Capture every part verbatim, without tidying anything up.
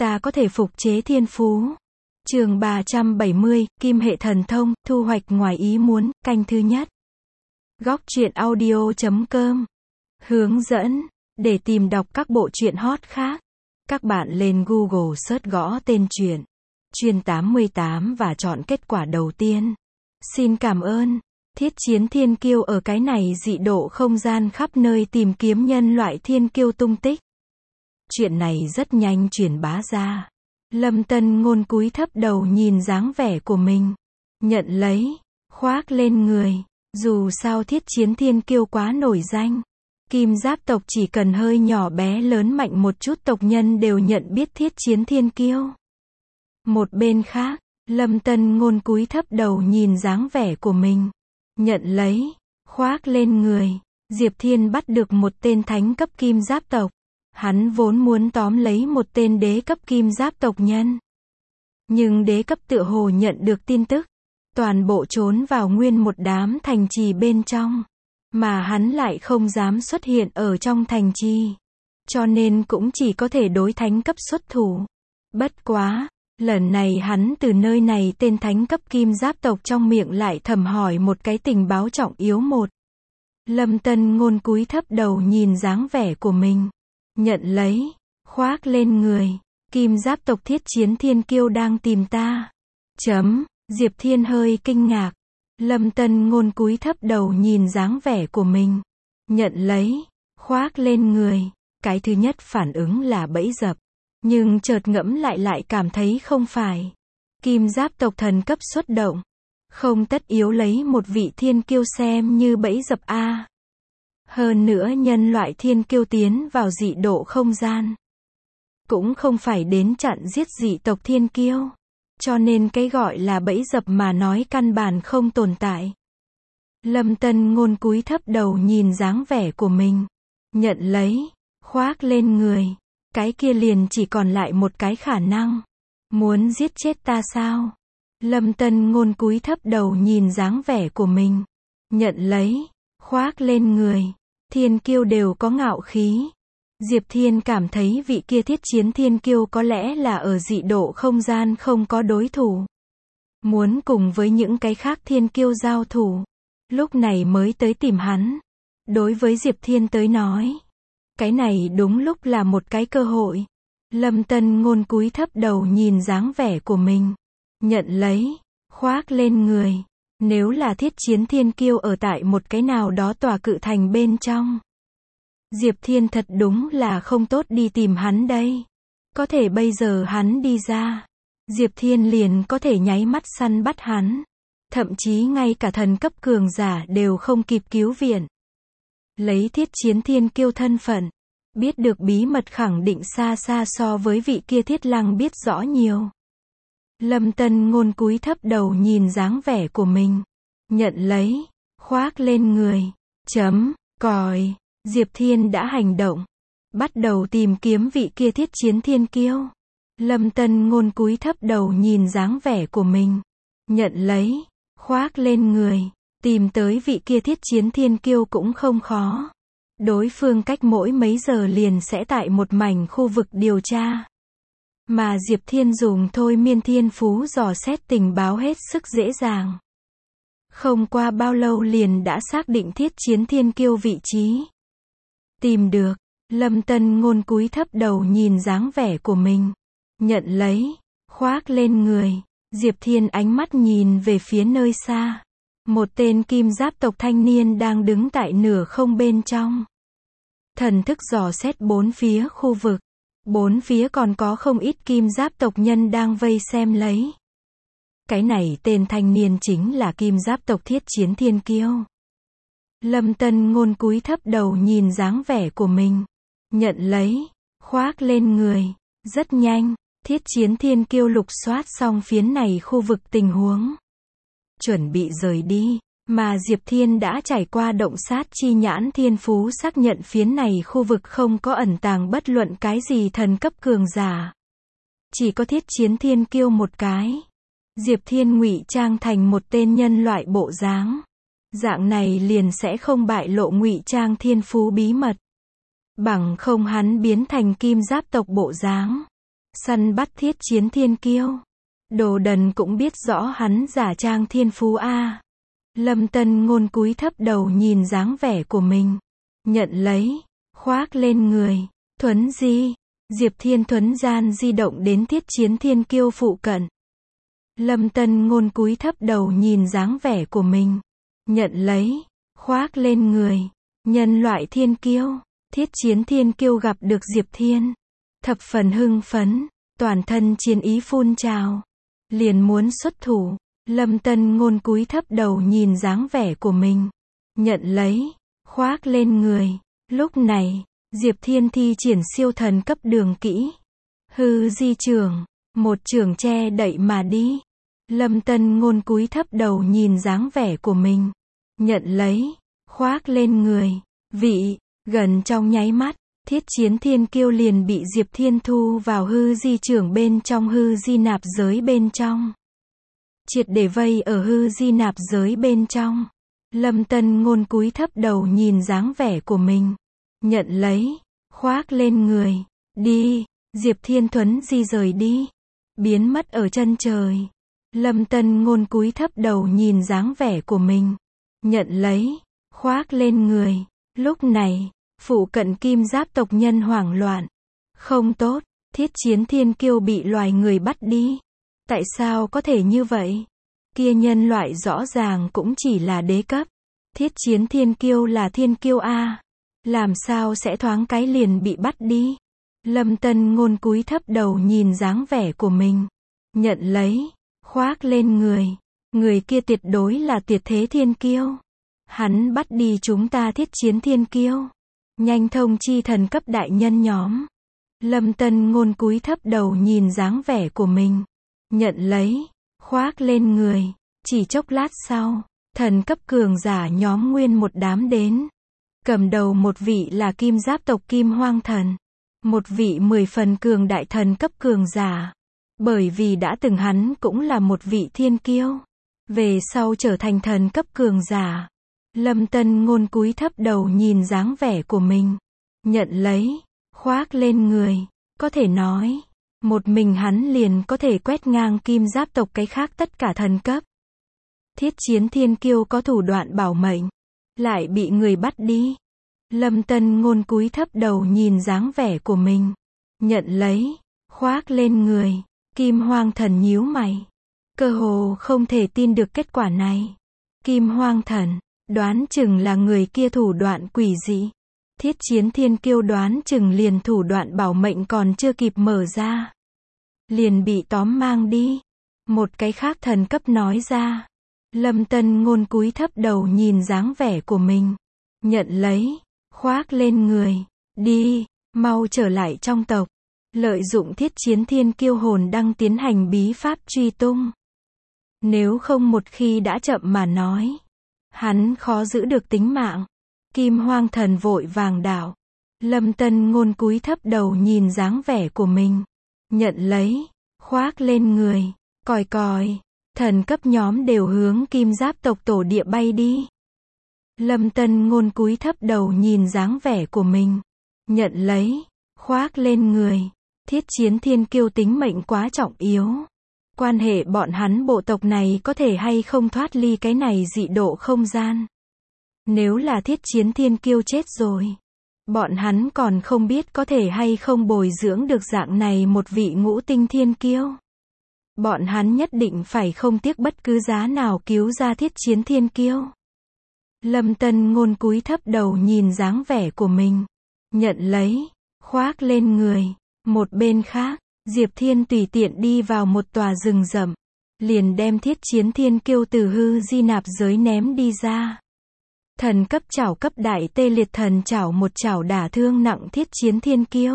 ta có thể phục chế thiên phú. Chương ba trăm bảy mươi, Kim hệ thần thông, thu hoạch ngoài ý muốn, canh thứ nhất. Góc truyện audio chấm com. Hướng dẫn, để tìm đọc các bộ truyện hot khác, các bạn lên Google search gõ tên truyện Truyện tám mươi tám và chọn kết quả đầu tiên. Xin cảm ơn. Thiết chiến thiên kiêu ở cái này dị độ không gian khắp nơi tìm kiếm nhân loại thiên kiêu tung tích. Chuyện này rất nhanh truyền bá ra. Lâm Tân Ngôn cúi thấp đầu nhìn dáng vẻ của mình. Nhận lấy, khoác lên người. Dù sao thiết chiến thiên kiêu quá nổi danh. Kim giáp tộc chỉ cần hơi nhỏ bé lớn mạnh một chút tộc nhân đều nhận biết thiết chiến thiên kiêu. Một bên khác, Lâm Tân Ngôn cúi thấp đầu nhìn dáng vẻ của mình. Nhận lấy, khoác lên người. Diệp Thiên bắt được một tên thánh cấp kim giáp tộc. Hắn vốn muốn tóm lấy một tên đế cấp kim giáp tộc nhân. Nhưng đế cấp tựa hồ nhận được tin tức. Toàn bộ trốn vào nguyên một đám thành trì bên trong. Mà hắn lại không dám xuất hiện ở trong thành trì. Cho nên cũng chỉ có thể đối thánh cấp xuất thủ. Bất quá, lần này hắn từ nơi này tên thánh cấp kim giáp tộc trong miệng lại thầm hỏi một cái tình báo trọng yếu một. Lâm Tân Ngôn cúi thấp đầu nhìn dáng vẻ của mình. Nhận lấy, khoác lên người. Kim giáp tộc thiết chiến thiên kiêu đang tìm ta. Chấm, Diệp Thiên hơi kinh ngạc. Lâm Tân Ngôn cúi thấp đầu nhìn dáng vẻ của mình. Nhận lấy, khoác lên người. Cái thứ nhất phản ứng là bẫy dập. Nhưng chợt ngẫm lại lại cảm thấy không phải. Kim giáp tộc thần cấp xuất động. Không tất yếu lấy một vị thiên kiêu xem như bẫy dập a. Hơn nữa nhân loại thiên kiêu tiến vào dị độ không gian. Cũng không phải đến chặn giết dị tộc thiên kiêu. Cho nên cái gọi là bẫy dập mà nói căn bản không tồn tại. Lâm Tân Ngôn cúi thấp đầu nhìn dáng vẻ của mình. Nhận lấy, khoác lên người. Cái kia liền chỉ còn lại một cái khả năng. Muốn giết chết ta sao? Lâm Tân Ngôn cúi thấp đầu nhìn dáng vẻ của mình. Nhận lấy, khoác lên người. Thiên kiêu đều có ngạo khí. Diệp Thiên cảm thấy vị kia thiết chiến thiên kiêu có lẽ là ở dị độ không gian không có đối thủ. Muốn cùng với những cái khác thiên kiêu giao thủ. Lúc này mới tới tìm hắn. Đối với Diệp Thiên tới nói. Cái này đúng lúc là một cái cơ hội. Lâm Tân Ngôn cúi thấp đầu nhìn dáng vẻ của mình. Nhận lấy, khoác lên người. Nếu là thiết chiến thiên kiêu ở tại một cái nào đó tòa cự thành bên trong. Diệp Thiên thật đúng là không tốt đi tìm hắn đây. Có thể bây giờ hắn đi ra. Diệp Thiên liền có thể nháy mắt săn bắt hắn. Thậm chí ngay cả thần cấp cường giả đều không kịp cứu viện. Lấy thiết chiến thiên kiêu thân phận. Biết được bí mật khẳng định xa xa so với vị kia thiết lăng biết rõ nhiều. Lâm Tân Ngôn cúi thấp đầu nhìn dáng vẻ của mình. Nhận lấy, khoác lên người. Chấm, còi. Diệp Thiên đã hành động. Bắt đầu tìm kiếm vị kia thiết chiến thiên kiêu. Lâm Tân Ngôn cúi thấp đầu nhìn dáng vẻ của mình. Nhận lấy, khoác lên người. Tìm tới vị kia thiết chiến thiên kiêu cũng không khó. Đối phương cách mỗi mấy giờ liền sẽ tại một mảnh khu vực điều tra. Mà Diệp Thiên dùng thôi miên thiên phú dò xét tình báo hết sức dễ dàng. Không qua bao lâu liền đã xác định thiết chiến thiên kiêu vị trí. Tìm được, Lâm Tân Ngôn cúi thấp đầu nhìn dáng vẻ của mình. Nhận lấy, khoác lên người. Diệp Thiên ánh mắt nhìn về phía nơi xa. Một tên kim giáp tộc thanh niên đang đứng tại nửa không bên trong. Thần thức dò xét bốn phía khu vực. Bốn phía còn có không ít kim giáp tộc nhân đang vây xem lấy. Cái này tên thanh niên chính là kim giáp tộc thiết chiến thiên kiêu. Lâm Tân Ngôn cúi thấp đầu nhìn dáng vẻ của mình. Nhận lấy, khoác lên người. Rất nhanh, thiết chiến thiên kiêu lục soát xong phiến này khu vực tình huống. Chuẩn bị rời đi, mà Diệp Thiên đã trải qua động sát chi nhãn thiên phú xác nhận phiến này khu vực không có ẩn tàng bất luận cái gì thần cấp cường giả. Chỉ có thiết chiến thiên kiêu một cái. Diệp Thiên ngụy trang thành một tên nhân loại bộ dáng. Dạng này liền sẽ không bại lộ ngụy trang thiên phú bí mật. Bằng không hắn biến thành kim giáp tộc bộ dáng. săn bắt Thiết Chiến Thiên Kiêu. Đồ Đần cũng biết rõ hắn giả trang thiên phú a. Lâm Tân Ngôn cúi thấp đầu nhìn dáng vẻ của mình, nhận lấy, khoác lên người. Thuấn di, Diệp Thiên thuấn gian di động đến Thiết Chiến Thiên Kiêu phụ cận. Lâm Tân Ngôn cúi thấp đầu nhìn dáng vẻ của mình, nhận lấy, khoác lên người. Nhân loại thiên kiêu, Thiết Chiến Thiên Kiêu gặp được Diệp Thiên, thập phần hưng phấn, toàn thân chiến ý phun trào, liền muốn xuất thủ. Lâm Tân Ngôn cúi thấp đầu nhìn dáng vẻ của mình, nhận lấy, khoác lên người. Lúc này, Diệp Thiên thi triển siêu thần cấp đường kỹ, hư di trưởng, một trưởng che đậy mà đi. Lâm Tân Ngôn cúi thấp đầu nhìn dáng vẻ của mình, nhận lấy, khoác lên người. Vị, gần trong nháy mắt, Thiết Chiến Thiên Kiêu liền bị Diệp Thiên thu vào hư di trưởng bên trong hư di nạp giới bên trong. Triệt để vây ở hư di nạp giới bên trong. Lâm Tân Ngôn cúi thấp đầu nhìn dáng vẻ của mình, nhận lấy, khoác lên người. Đi, Diệp Thiên thuấn di rời đi, biến mất ở chân trời. Lâm Tân Ngôn cúi thấp đầu nhìn dáng vẻ của mình, nhận lấy, khoác lên người. Lúc này, phụ cận kim giáp tộc nhân hoảng loạn. Không tốt, Thiết Chiến Thiên Kiêu bị loài người bắt đi. Tại sao có thể như vậy? Kia nhân loại rõ ràng cũng chỉ là đế cấp. Thiết Chiến Thiên Kiêu là thiên kiêu a. Làm sao sẽ thoáng cái liền bị bắt đi? Lâm Tân Ngôn cúi thấp đầu nhìn dáng vẻ của mình, nhận lấy, khoác lên người. Người kia tuyệt đối là tuyệt thế thiên kiêu. Hắn bắt đi chúng ta Thiết Chiến Thiên Kiêu. Nhanh thông chi thần cấp đại nhân nhóm. Lâm Tân Ngôn cúi thấp đầu nhìn dáng vẻ của mình, nhận lấy, khoác lên người. Chỉ chốc lát sau, thần cấp cường giả nhóm nguyên một đám đến. Cầm đầu một vị là kim giáp tộc Kim Hoang Thần, một vị mười phần cường đại thần cấp cường giả. Bởi vì đã từng hắn cũng là một vị thiên kiêu, về sau trở thành thần cấp cường giả. Lâm Tân Ngôn cúi thấp đầu nhìn dáng vẻ của mình, nhận lấy, khoác lên người. Có thể nói, một mình hắn liền có thể quét ngang kim giáp tộc cái khác tất cả thần cấp. Thiết Chiến Thiên Kiêu có thủ đoạn bảo mệnh, lại bị người bắt đi. Lâm Tân Ngôn cúi thấp đầu nhìn dáng vẻ của mình, nhận lấy, khoác lên người. Kim Hoang Thần nhíu mày, cơ hồ không thể tin được kết quả này. Kim Hoang Thần, đoán chừng là người kia thủ đoạn quỷ dị. Thiết Chiến Thiên Kiêu đoán chừng liền thủ đoạn bảo mệnh còn chưa kịp mở ra, liền bị tóm mang đi. Một cái khác thần cấp nói ra. Lâm Tân Ngôn cúi thấp đầu nhìn dáng vẻ của mình, nhận lấy, khoác lên người. Đi, mau trở lại trong tộc. Lợi dụng Thiết Chiến Thiên Kiêu hồn đăng tiến hành bí pháp truy tung. Nếu không một khi đã chậm mà nói, hắn khó giữ được tính mạng. Kim Hoang Thần vội vàng đảo. Lâm Tân Ngôn cúi thấp đầu nhìn dáng vẻ của mình, nhận lấy, khoác lên người. Còi còi, thần cấp nhóm đều hướng kim giáp tộc tổ địa bay đi. Lâm Tân Ngôn cúi thấp đầu nhìn dáng vẻ của mình, nhận lấy, khoác lên người. Thiết Chiến Thiên Kiêu tính mệnh quá trọng yếu. Quan hệ bọn hắn bộ tộc này có thể hay không thoát ly cái này dị độ không gian. Nếu là Thiết Chiến Thiên Kiêu chết rồi, bọn hắn còn không biết có thể hay không bồi dưỡng được dạng này một vị ngũ tinh thiên kiêu. Bọn hắn nhất định phải không tiếc bất cứ giá nào cứu ra Thiết Chiến Thiên Kiêu. Lâm Tân Ngôn cúi thấp đầu nhìn dáng vẻ của mình, nhận lấy, khoác lên người. Một bên khác, Diệp Thiên tùy tiện đi vào một tòa rừng rậm, liền đem Thiết Chiến Thiên Kiêu từ hư di nạp giới ném đi ra. Thần cấp chảo cấp đại tê liệt thần chảo một chảo đả thương nặng Thiết Chiến Thiên Kiêu.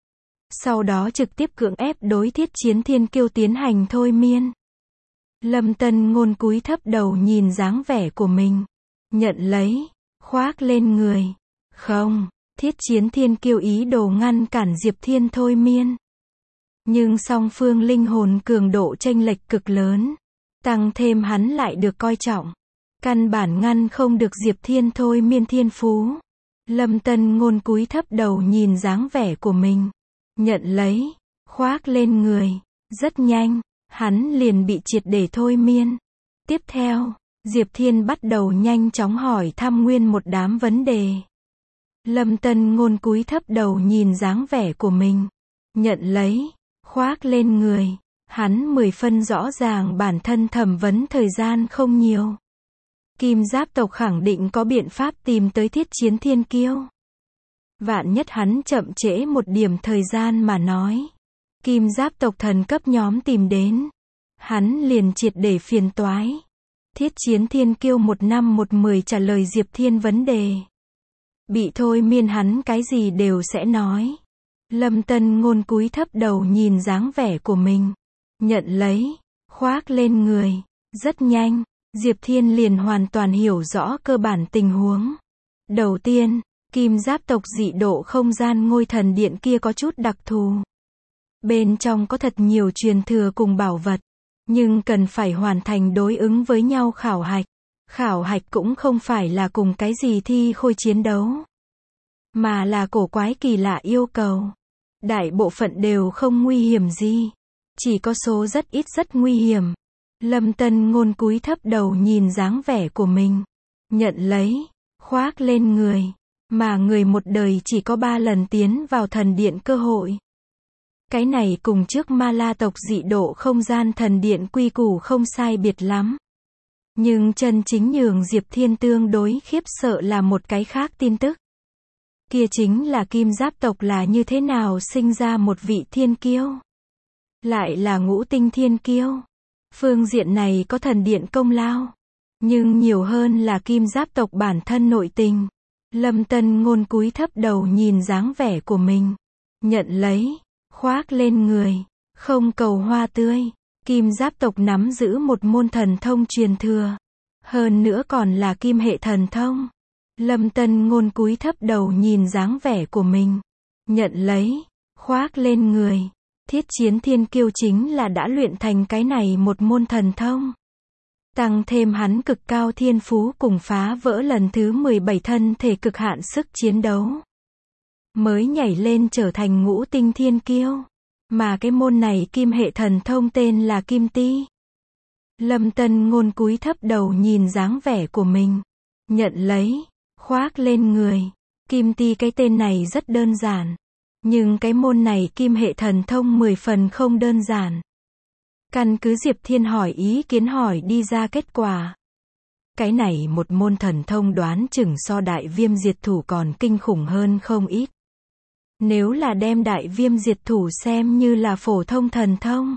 Sau đó trực tiếp cưỡng ép đối Thiết Chiến Thiên Kiêu tiến hành thôi miên. Lâm Tân Ngôn cúi thấp đầu nhìn dáng vẻ của mình, nhận lấy, khoác lên người. Không, Thiết Chiến Thiên Kiêu ý đồ ngăn cản Diệp Thiên thôi miên. Nhưng song phương linh hồn cường độ chênh lệch cực lớn, tăng thêm hắn lại được coi trọng, căn bản ngăn không được Diệp Thiên thôi miên thiên phú. Lâm Tân Ngôn cúi thấp đầu nhìn dáng vẻ của mình, nhận lấy, khoác lên người. Rất nhanh, hắn liền bị triệt để thôi miên. Tiếp theo, Diệp Thiên bắt đầu nhanh chóng hỏi thăm nguyên một đám vấn đề. Lâm Tân Ngôn cúi thấp đầu nhìn dáng vẻ của mình. Nhận lấy, khoác lên người. Hắn mười phân rõ ràng bản thân thẩm vấn thời gian không nhiều. Kim Giáp tộc khẳng định có biện pháp tìm tới Thiết Chiến Thiên Kiêu. Vạn nhất hắn chậm trễ một điểm thời gian mà nói. Kim Giáp tộc thần cấp nhóm tìm đến. Hắn liền triệt để phiền toái. Thiết Chiến Thiên Kiêu một năm một mười trả lời Diệp Thiên vấn đề. Bị thôi miên hắn cái gì đều sẽ nói. Lâm Tân Ngôn cúi thấp đầu nhìn dáng vẻ của mình. Nhận lấy, khoác lên người. Rất nhanh, Diệp Thiên liền hoàn toàn hiểu rõ cơ bản tình huống. Đầu tiên, Kim Giáp tộc dị độ không gian ngôi thần điện kia có chút đặc thù. Bên trong có thật nhiều truyền thừa cùng bảo vật. Nhưng cần phải hoàn thành đối ứng với nhau khảo hạch. Khảo hạch cũng không phải là cùng cái gì thi khôi chiến đấu. Mà là cổ quái kỳ lạ yêu cầu. Đại bộ phận đều không nguy hiểm gì. Chỉ có số rất ít rất nguy hiểm. Lâm Tân Ngôn cúi thấp đầu nhìn dáng vẻ của mình. Nhận lấy, khoác lên người. Mà người một đời chỉ có ba lần tiến vào thần điện cơ hội. Cái này cùng trước Ma La tộc dị độ không gian thần điện quy củ không sai biệt lắm. Nhưng chân chính nhường Diệp Thiên tương đối khiếp sợ là một cái khác tin tức. Kia chính là Kim Giáp tộc là như thế nào sinh ra một vị thiên kiêu. Lại là ngũ tinh thiên kiêu. Phương diện này có thần điện công lao. Nhưng nhiều hơn là Kim Giáp tộc bản thân nội tình. Lâm Tân Ngôn cúi thấp đầu nhìn dáng vẻ của mình. Nhận lấy, khoác lên người. Không cầu hoa tươi. Kim Giáp tộc nắm giữ một môn thần thông truyền thừa. Hơn nữa còn là kim hệ thần thông. Lâm Tân Ngôn cúi thấp đầu nhìn dáng vẻ của mình. Nhận lấy, khoác lên người. Thiết Chiến Thiên Kiêu chính là đã luyện thành cái này một môn thần thông. Tăng thêm hắn cực cao thiên phú cùng phá vỡ lần thứ mười bảy thân thể cực hạn sức chiến đấu. Mới nhảy lên trở thành ngũ tinh thiên kiêu. Mà cái môn này kim hệ thần thông tên là Kim Ti. Lâm Tân Ngôn cúi thấp đầu nhìn dáng vẻ của mình. Nhận lấy, khoác lên người. Kim Ti cái tên này rất đơn giản. Nhưng cái môn này kim hệ thần thông mười phần không đơn giản. Căn cứ Diệp Thiên hỏi ý kiến hỏi đi ra kết quả. Cái này một môn thần thông đoán chừng so đại viêm diệt thủ còn kinh khủng hơn không ít. Nếu là đem đại viêm diệt thủ xem như là phổ thông thần thông.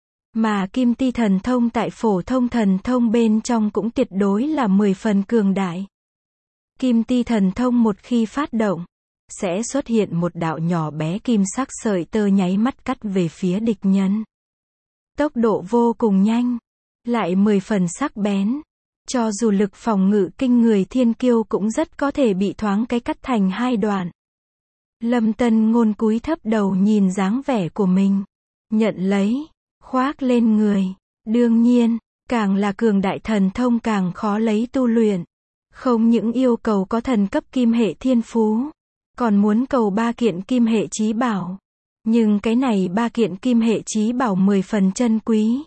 Mà Kim Ti thần thông tại phổ thông thần thông bên trong cũng tuyệt đối là mười phần cường đại. Kim Ti thần thông một khi phát động, sẽ xuất hiện một đạo nhỏ bé kim sắc sợi tơ nháy mắt cắt về phía địch nhân. Tốc độ vô cùng nhanh, lại mười phần sắc bén. Cho dù lực phòng ngự kinh người thiên kiêu cũng rất có thể bị thoáng cái cắt thành hai đoạn. Lâm Tân Ngôn cúi thấp đầu nhìn dáng vẻ của mình. Nhận lấy, khoác lên người. Đương nhiên, càng là cường đại thần thông càng khó lấy tu luyện. Không những yêu cầu có thần cấp kim hệ thiên phú, còn muốn cầu ba kiện kim hệ chí bảo. Nhưng cái này ba kiện kim hệ chí bảo mười phần chân quý.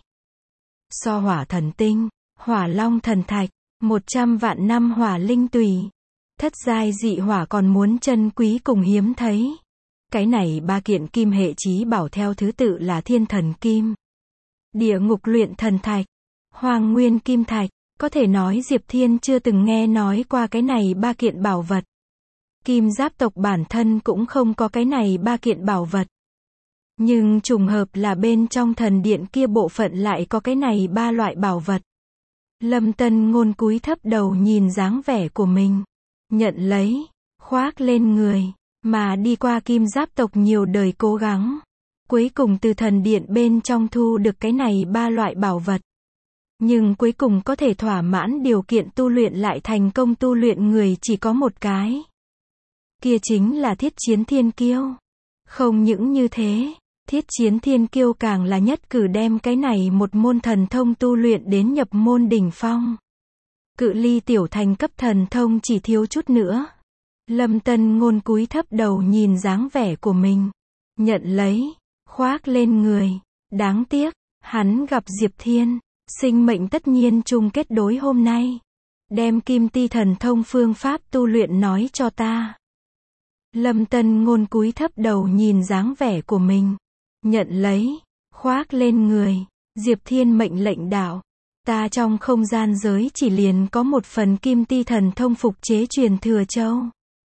So hỏa thần tinh, hỏa long thần thạch, một trăm vạn năm hỏa linh tùy. Thất giai dị hỏa còn muốn chân quý cùng hiếm thấy. Cái này ba kiện kim hệ chí bảo theo thứ tự là thiên thần kim, địa ngục luyện thần thạch, hoàng nguyên kim thạch. Có thể nói Diệp Thiên chưa từng nghe nói qua cái này ba kiện bảo vật. Kim Giáp tộc bản thân cũng không có cái này ba kiện bảo vật. Nhưng trùng hợp là bên trong thần điện kia bộ phận lại có cái này ba loại bảo vật. Lâm Tân Ngôn cúi thấp đầu nhìn dáng vẻ của mình. Nhận lấy, khoác lên người. Mà đi qua Kim Giáp tộc nhiều đời cố gắng. Cuối cùng từ thần điện bên trong thu được cái này ba loại bảo vật. Nhưng cuối cùng có thể thỏa mãn điều kiện tu luyện lại thành công tu luyện người chỉ có một cái. Kia chính là Thiết Chiến Thiên Kiêu. Không những như thế, Thiết Chiến Thiên Kiêu càng là nhất cử đem cái này một môn thần thông tu luyện đến nhập môn đỉnh phong. Cự ly tiểu thành cấp thần thông chỉ thiếu chút nữa. Lâm Tân Ngôn cúi thấp đầu nhìn dáng vẻ của mình. Nhận lấy, khoác lên người. Đáng tiếc, hắn gặp Diệp Thiên, sinh mệnh tất nhiên chung kết đối hôm nay. Đem Kim Ti Thần Thông phương pháp tu luyện nói cho ta. Lâm Tân Ngôn cúi thấp đầu nhìn dáng vẻ của mình. Nhận lấy, khoác lên người. Diệp Thiên mệnh lệnh đạo. Ta trong không gian giới chỉ liền có một phần Kim Ti Thần Thông phục chế truyền thừa châu.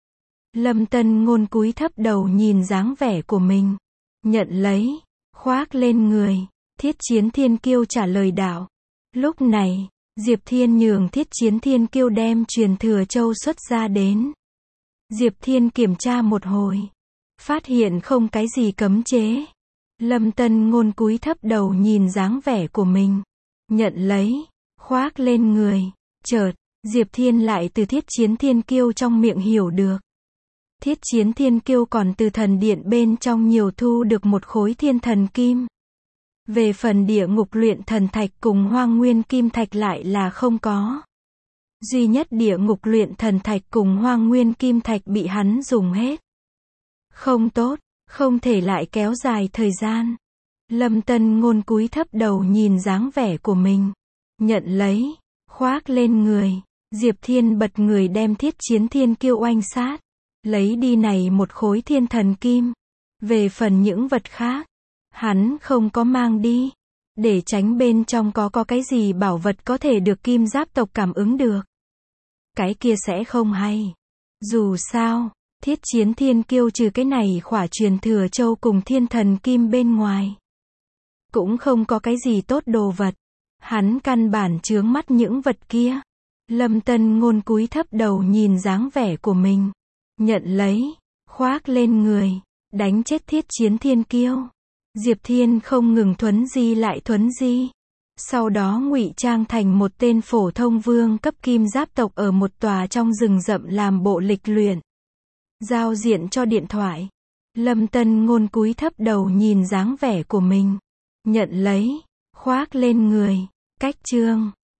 Lâm Tân Ngôn cúi thấp đầu nhìn dáng vẻ của mình. Nhận lấy, khoác lên người. Thiết Chiến Thiên Kiêu trả lời đạo. Lúc này, Diệp Thiên nhường Thiết Chiến Thiên Kiêu đem truyền thừa châu xuất ra đến. Diệp Thiên kiểm tra một hồi. Phát hiện không cái gì cấm chế. Lâm Tân Ngôn cúi thấp đầu nhìn dáng vẻ của mình. Nhận lấy, khoác lên người. Chợt, Diệp Thiên lại từ Thiết Chiến Thiên Kiêu trong miệng hiểu được. Thiết Chiến Thiên Kiêu còn từ thần điện bên trong nhiều thu được một khối thiên thần kim. Về phần địa ngục luyện thần thạch cùng hoang nguyên kim thạch lại là không có. Duy nhất địa ngục luyện thần thạch cùng hoang nguyên kim thạch bị hắn dùng hết. Không tốt, không thể lại kéo dài thời gian. Lâm Tân Ngôn cúi thấp đầu nhìn dáng vẻ của mình. Nhận lấy, khoác lên người. Diệp Thiên bật người đem Thiết Chiến Thiên Kiêu oanh sát. Lấy đi này một khối thiên thần kim. Về phần những vật khác, hắn không có mang đi. Để tránh bên trong có có cái gì bảo vật có thể được kim giáp tộc cảm ứng được. Cái kia sẽ không hay. Dù sao, Thiết Chiến Thiên Kiêu trừ cái này khỏa truyền thừa châu cùng thiên thần kim bên ngoài. Cũng không có cái gì tốt đồ vật. Hắn căn bản chướng mắt những vật kia. Lâm Tân Ngôn cúi thấp đầu nhìn dáng vẻ của mình. Nhận lấy, khoác lên người. Đánh chết Thiết Chiến Thiên Kiêu. Diệp Thiên không ngừng thuấn di lại thuấn di. Sau đó ngụy trang thành một tên phổ thông vương cấp kim giáp tộc ở một tòa trong rừng rậm làm bộ lịch luyện. Giao diện cho điện thoại. Lâm Tân Ngôn cúi thấp đầu nhìn dáng vẻ của mình. Nhận lấy, khoác lên người. Cách chương